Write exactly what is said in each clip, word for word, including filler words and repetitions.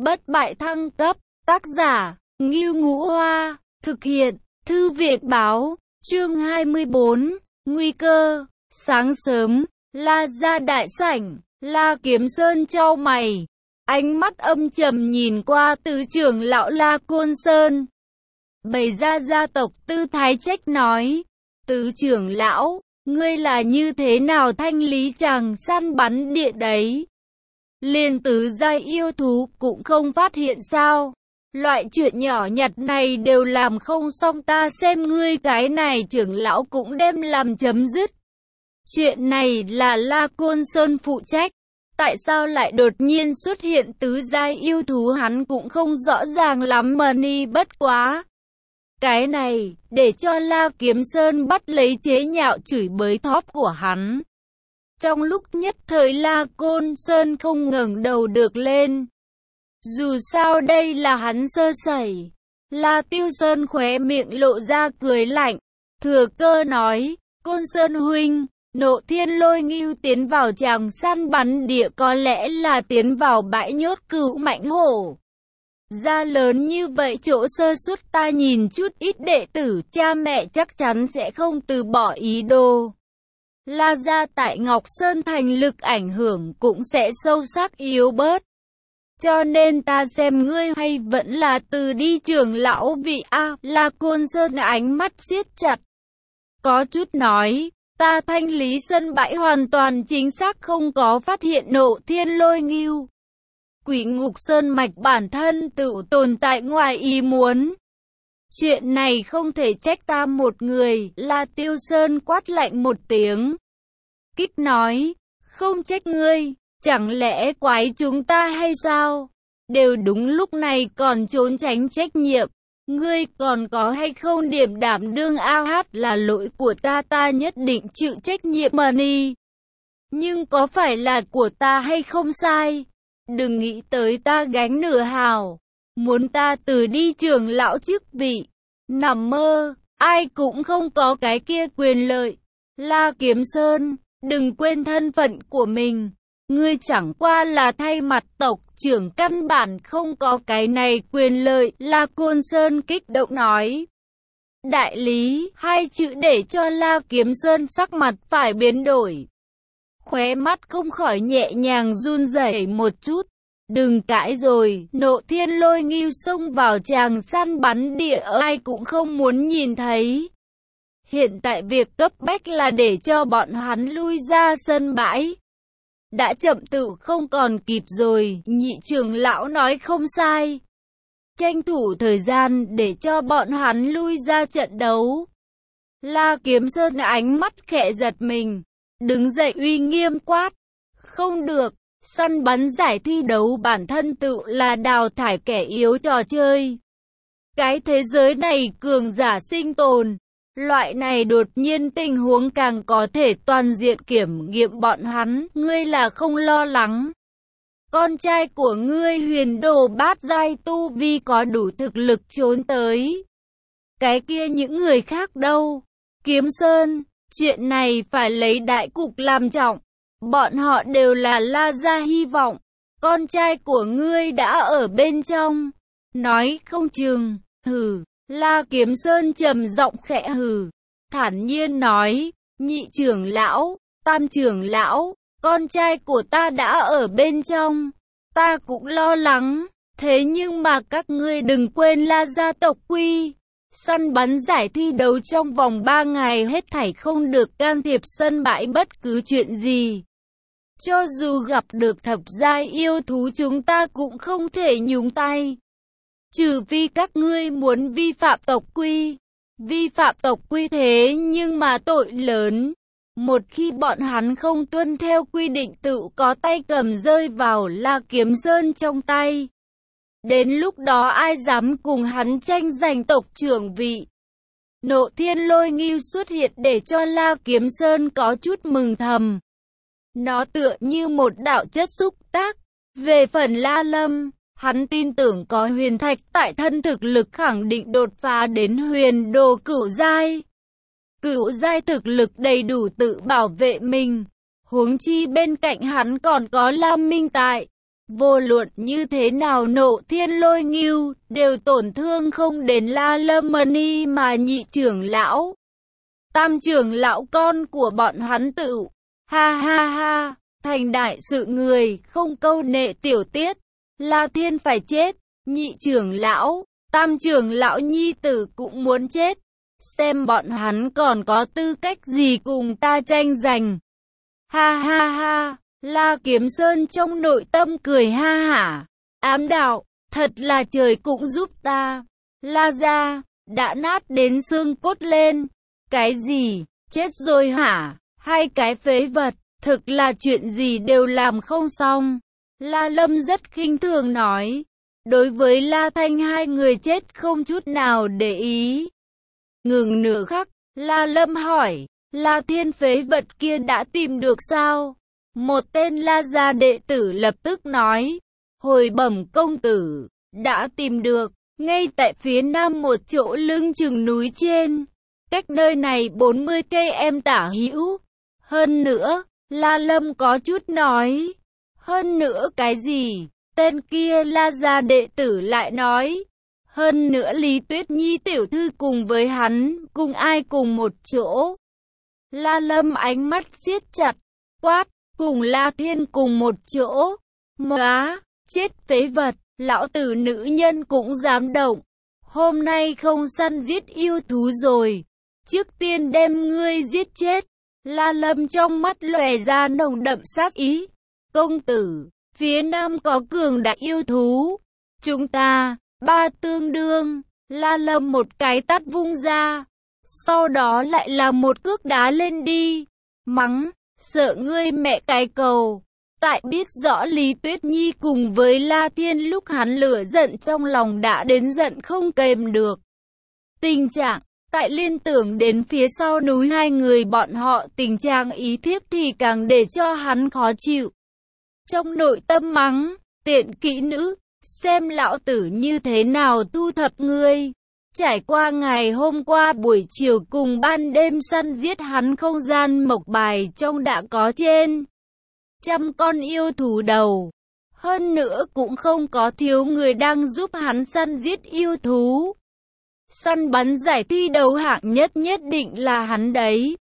bất bại thăng cấp, tác giả, Ngưu Ngũ Hoa, thực hiện, Thư viện Báo, chương hai mươi bốn, Nguy cơ, sáng sớm, La ra đại sảnh, La Kiếm Sơn chau mày, ánh mắt âm trầm nhìn qua tứ trưởng lão La Côn Sơn. Bày ra gia tộc tư thái trách nói, tứ trưởng lão, ngươi là như thế nào thanh lý chàng săn bắn địa đấy? Liên tứ giai yêu thú cũng không phát hiện sao? Loại chuyện nhỏ nhặt này đều làm không xong, ta xem ngươi cái này trưởng lão cũng đem làm chấm dứt. Chuyện này là La Côn Sơn phụ trách. Tại sao lại đột nhiên xuất hiện tứ giai yêu thú hắn cũng không rõ ràng lắm mà ni bất quá. Cái này, để cho La Kiếm Sơn bắt lấy chế nhạo chửi bới thóp của hắn. Trong lúc nhất thời La Côn Sơn không ngẩng đầu được lên. Dù sao đây là hắn sơ sẩy. La Tiêu Sơn khóe miệng lộ ra cười lạnh. Thừa cơ nói, Côn Sơn huynh, Nộ Thiên Lôi Ngưu tiến vào tràng săn bắn địa có lẽ là tiến vào bãi nhốt cừu mãnh hổ. Ra lớn như vậy chỗ sơ suất, ta nhìn chút ít đệ tử cha mẹ chắc chắn sẽ không từ bỏ ý đồ. La gia tại Ngọc Sơn thành lực ảnh hưởng cũng sẽ sâu sắc yếu bớt. Cho nên ta xem ngươi hay vẫn là từ đi trưởng lão vị a. La Côn Sơn ánh mắt siết chặt. Có chút nói, ta thanh lý sân bãi hoàn toàn chính xác không có phát hiện Nộ Thiên Lôi Ngưu. Quỷ Ngục Sơn mạch bản thân tự tồn tại ngoài ý muốn. Chuyện này không thể trách ta một người, La Tiêu Sơn quát lạnh một tiếng. Kích nói, không trách ngươi, chẳng lẽ quái chúng ta hay sao? Đều đúng lúc này còn trốn tránh trách nhiệm. Ngươi còn có hay không điểm đảm đương a hát là lỗi của ta, ta nhất định chịu trách nhiệm mà ni. Nhưng có phải là của ta hay không sai? Đừng nghĩ tới ta gánh nửa hào. Muốn ta từ đi trưởng lão chức vị. Nằm mơ, ai cũng không có cái kia quyền lợi. La Kiếm Sơn, đừng quên thân phận của mình. Ngươi chẳng qua là thay mặt tộc trưởng, căn bản không có cái này quyền lợi. La Côn Sơn kích động nói. Đại lý, hai chữ để cho La Kiếm Sơn sắc mặt phải biến đổi. Khóe mắt không khỏi nhẹ nhàng run rẩy một chút. Đừng cãi rồi, Nộ Thiên Lôi Ngưu xông vào tràng săn bắn địa ai cũng không muốn nhìn thấy. Hiện tại việc cấp bách là để cho bọn hắn lui ra sân bãi. Đã chậm tự không còn kịp rồi, nhị trưởng lão nói không sai. Tranh thủ thời gian để cho bọn hắn lui ra trận đấu. La Kiếm Sơn ánh mắt khẽ giật mình, đứng dậy uy nghiêm quát. Không được, săn bắn giải thi đấu bản thân tự là đào thải kẻ yếu trò chơi. Cái thế giới này cường giả sinh tồn. Loại này đột nhiên tình huống càng có thể toàn diện kiểm nghiệm bọn hắn. Ngươi là không lo lắng. Con trai của ngươi Huyền Đồ bát giai tu vi có đủ thực lực trốn tới. Cái kia những người khác đâu? Kiếm Sơn, chuyện này phải lấy đại cục làm trọng. Bọn họ đều là La gia hy vọng. Con trai của ngươi đã ở bên trong. Nói không chừng, hừ. La Kiếm Sơn trầm giọng khẽ hừ, thản nhiên nói, nhị trưởng lão, tam trưởng lão, con trai của ta đã ở bên trong, ta cũng lo lắng, thế nhưng mà các ngươi đừng quên La gia tộc quy, săn bắn giải thi đấu trong vòng ba ngày hết thảy không được can thiệp sân bãi bất cứ chuyện gì. Cho dù gặp được thập giai yêu thú chúng ta cũng không thể nhúng tay. Trừ phi các ngươi muốn vi phạm tộc quy. Vi phạm tộc quy thế nhưng mà tội lớn. Một khi bọn hắn không tuân theo quy định tự có tay cầm rơi vào La Kiếm Sơn trong tay. Đến lúc đó ai dám cùng hắn tranh giành tộc trưởng vị. Nộ Thiên Lôi Ngưu xuất hiện để cho La Kiếm Sơn có chút mừng thầm. Nó tựa như một đạo chất xúc tác. Về phần La Lâm, hắn tin tưởng có huyền thạch tại thân, thực lực khẳng định đột phá đến huyền đồ cửu giai. Cửu giai thực lực đầy đủ tự bảo vệ mình. Huống chi bên cạnh hắn còn có Lam Minh tại. Vô luận như thế nào Nộ Thiên Lôi Ngưu đều tổn thương không đến La Lâm Mani mà nhị trưởng lão. Tam trưởng lão con của bọn hắn tự. Ha ha ha, thành đại sự người, không câu nệ tiểu tiết. La Thiên phải chết, nhị trưởng lão, tam trưởng lão nhi tử cũng muốn chết. Xem bọn hắn còn có tư cách gì cùng ta tranh giành. Ha ha ha, La Kiếm Sơn trong nội tâm cười ha hả. Ám đạo, thật là trời cũng giúp ta. La gia, đã nát đến xương cốt lên. Cái gì, chết rồi hả? Hai cái phế vật, thực là chuyện gì đều làm không xong. La Lâm rất khinh thường nói. Đối với La Thanh hai người chết không chút nào để ý. Ngừng nửa khắc, La Lâm hỏi, La Thiên phế vật kia đã tìm được sao? Một tên La gia đệ tử lập tức nói, hồi bẩm công tử, đã tìm được, ngay tại phía nam một chỗ lưng chừng núi trên, cách nơi này bốn mươi cây em tả hữu. Hơn nữa, La Lâm có chút nói, hơn nữa cái gì? Tên kia La gia đệ tử lại nói, hơn nữa Lý Tuyết Nhi tiểu thư cùng với hắn, cùng ai cùng một chỗ. La Lâm ánh mắt siết chặt, quát, cùng La Thiên cùng một chỗ. Móa, chết phế vật, lão tử nữ nhân cũng dám động. Hôm nay không săn giết yêu thú rồi, trước tiên đem ngươi giết chết. La Lâm trong mắt lòe ra nồng đậm sát ý. Công tử, phía nam có cường đại yêu thú. Chúng ta, ba tương đương. La Lâm một cái tát vung ra. Sau đó lại là một cước đá lên đi. Mắng, sợ ngươi mẹ cái cầu. Tại biết rõ Lý Tuyết Nhi cùng với La Thiên lúc hắn lửa giận trong lòng đã đến giận không kềm được. Tình trạng, tại liên tưởng đến phía sau núi hai người bọn họ tình trạng ý thiếp thì càng để cho hắn khó chịu. Trong nội tâm mắng, tiện kỹ nữ, xem lão tử như thế nào thu thập ngươi. Trải qua ngày hôm qua buổi chiều cùng ban đêm săn giết hắn không gian mộc bài trong đã có trên trăm con yêu thú đầu. Hơn nữa cũng không có thiếu người đang giúp hắn săn giết yêu thú. Săn bắn giải thi đấu hạng nhất nhất định là hắn đấy.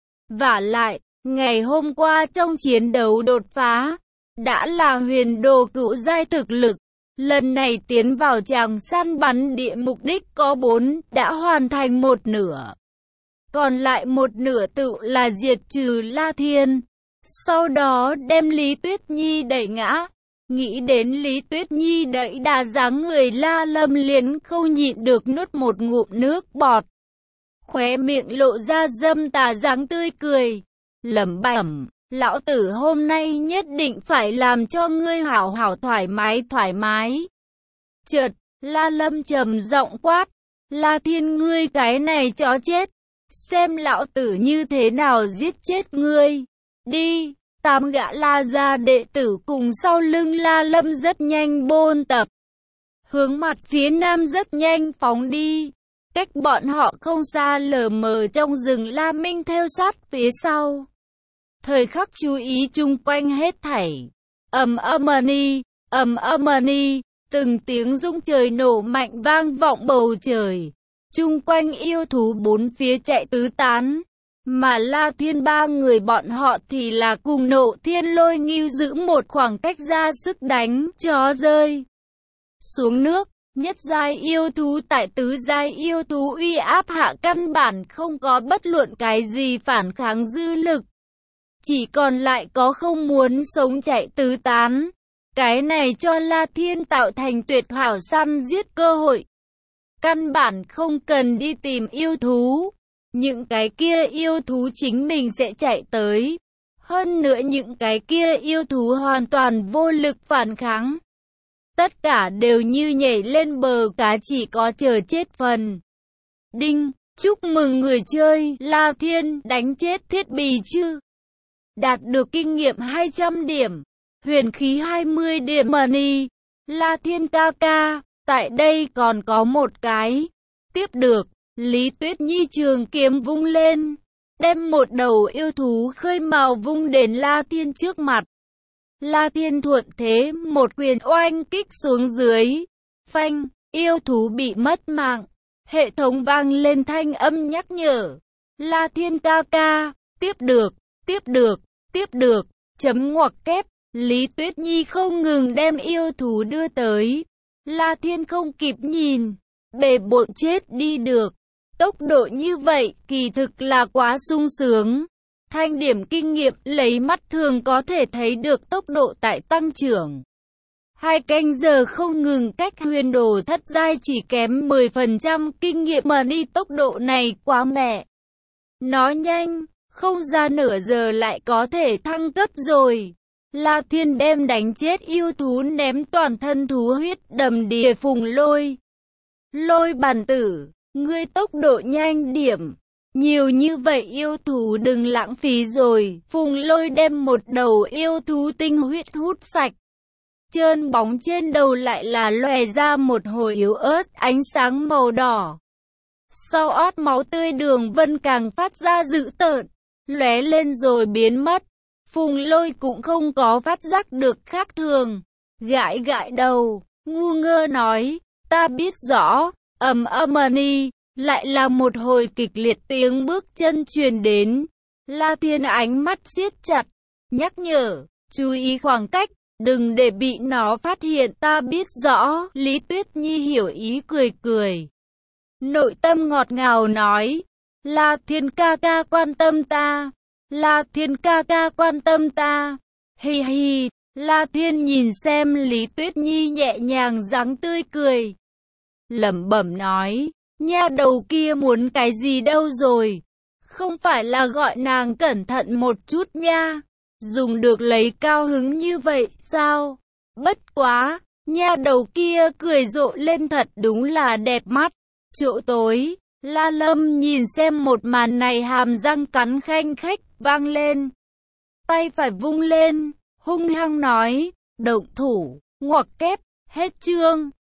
Vả lại, ngày hôm qua trong chiến đấu đột phá, đã là huyền đồ cửu giai thực lực. Lần này tiến vào tràng săn bắn địa mục đích có bốn, đã hoàn thành một nửa. Còn lại một nửa tự là diệt trừ La Thiên. Sau đó đem Lý Tuyết Nhi đẩy ngã. Nghĩ đến Lý Tuyết Nhi đẩy đà dáng người La Lâm liền không nhịn được nuốt một ngụm nước bọt. Khóe miệng lộ ra dâm tà dáng tươi cười. Lẩm bẩm, lão tử hôm nay nhất định phải làm cho ngươi hảo hảo thoải mái thoải mái. Chợt, La Lâm trầm giọng quát, La Thiên ngươi cái này chó chết. Xem lão tử như thế nào giết chết ngươi. Đi. Tám gã La gia đệ tử cùng sau lưng La Lâm rất nhanh bôn tập. Hướng mặt phía nam rất nhanh phóng đi. Cách bọn họ không xa lờ mờ trong rừng La Minh theo sát phía sau. Thời khắc chú ý chung quanh hết thảy. Ầm ầm ni, ầm ầm ni, từng tiếng rung trời nổ mạnh vang vọng bầu trời. Chung quanh yêu thú bốn phía chạy tứ tán. Mà La Thiên ba người bọn họ thì là cùng Nộ Thiên Lôi Ngưu giữ một khoảng cách ra sức đánh chó rơi xuống nước. Nhất giai yêu thú tại tứ giai yêu thú uy áp hạ căn bản không có bất luận cái gì phản kháng dư lực. Chỉ còn lại có không muốn sống chạy tứ tán. Cái này cho La Thiên tạo thành tuyệt hảo săn giết cơ hội. Căn bản không cần đi tìm yêu thú. Những cái kia yêu thú chính mình sẽ chạy tới. Hơn nữa những cái kia yêu thú hoàn toàn vô lực phản kháng. Tất cả đều như nhảy lên bờ cá chỉ có chờ chết phần. Đinh, chúc mừng người chơi La Thiên đánh chết thiết bì chứ. Đạt được kinh nghiệm hai trăm điểm. Huyền khí hai mươi điểm money. La Thiên ca ca, tại đây còn có một cái. Tiếp được. Lý Tuyết Nhi trường kiếm vung lên, đem một đầu yêu thú khơi mào vung đến La Thiên trước mặt. La Thiên thuận thế một quyền oanh kích xuống dưới. Phanh, yêu thú bị mất mạng. Hệ thống vang lên thanh âm nhắc nhở. La Thiên ca ca, tiếp được, tiếp được, tiếp được, chấm ngoặc kép. Lý Tuyết Nhi không ngừng đem yêu thú đưa tới. La Thiên không kịp nhìn, bề bộn chết đi được. Tốc độ như vậy, kỳ thực là quá sung sướng. Thanh điểm kinh nghiệm lấy mắt thường có thể thấy được tốc độ tại tăng trưởng. Hai canh giờ không ngừng cách huyền đồ thất giai chỉ kém mười phần trăm kinh nghiệm mà đi, tốc độ này quá mẹ. Nó nhanh, không ra nửa giờ lại có thể thăng cấp rồi. La Thiên đem đánh chết yêu thú ném toàn thân thú huyết đầm đìa Phùng Lôi. Lôi bản tử, ngươi tốc độ nhanh điểm. Nhiều như vậy yêu thú đừng lãng phí rồi. Phùng Lôi đem một đầu yêu thú tinh huyết hút sạch. Trơn bóng trên đầu lại là lòe ra một hồi yếu ớt ánh sáng màu đỏ. Sau ót máu tươi đường vân càng phát ra dữ tợn, lóe lên rồi biến mất. Phùng Lôi cũng không có phát giác được khác thường, gãi gãi đầu, ngu ngơ nói, ta biết rõ. Ầm ầm ni, lại là một hồi kịch liệt tiếng bước chân truyền đến. La Thiên ánh mắt siết chặt, nhắc nhở, chú ý khoảng cách, đừng để bị nó phát hiện. Ta biết rõ. Lý Tuyết Nhi hiểu ý cười cười, nội tâm ngọt ngào nói, La Thiên ca ca quan tâm ta, La Thiên ca ca quan tâm ta. Hi hi. La Thiên nhìn xem Lý Tuyết Nhi nhẹ nhàng dáng tươi cười, lẩm bẩm nói, nha đầu kia muốn cái gì đâu rồi, không phải là gọi nàng cẩn thận một chút nha, dùng được lấy cao hứng như vậy sao? Bất quá, nha đầu kia cười rộ lên thật đúng là đẹp mắt. Chỗ tối, La Lâm nhìn xem một màn này hàm răng cắn khanh khách vang lên, tay phải vung lên, hung hăng nói, động thủ, ngoặc kép, hết chương.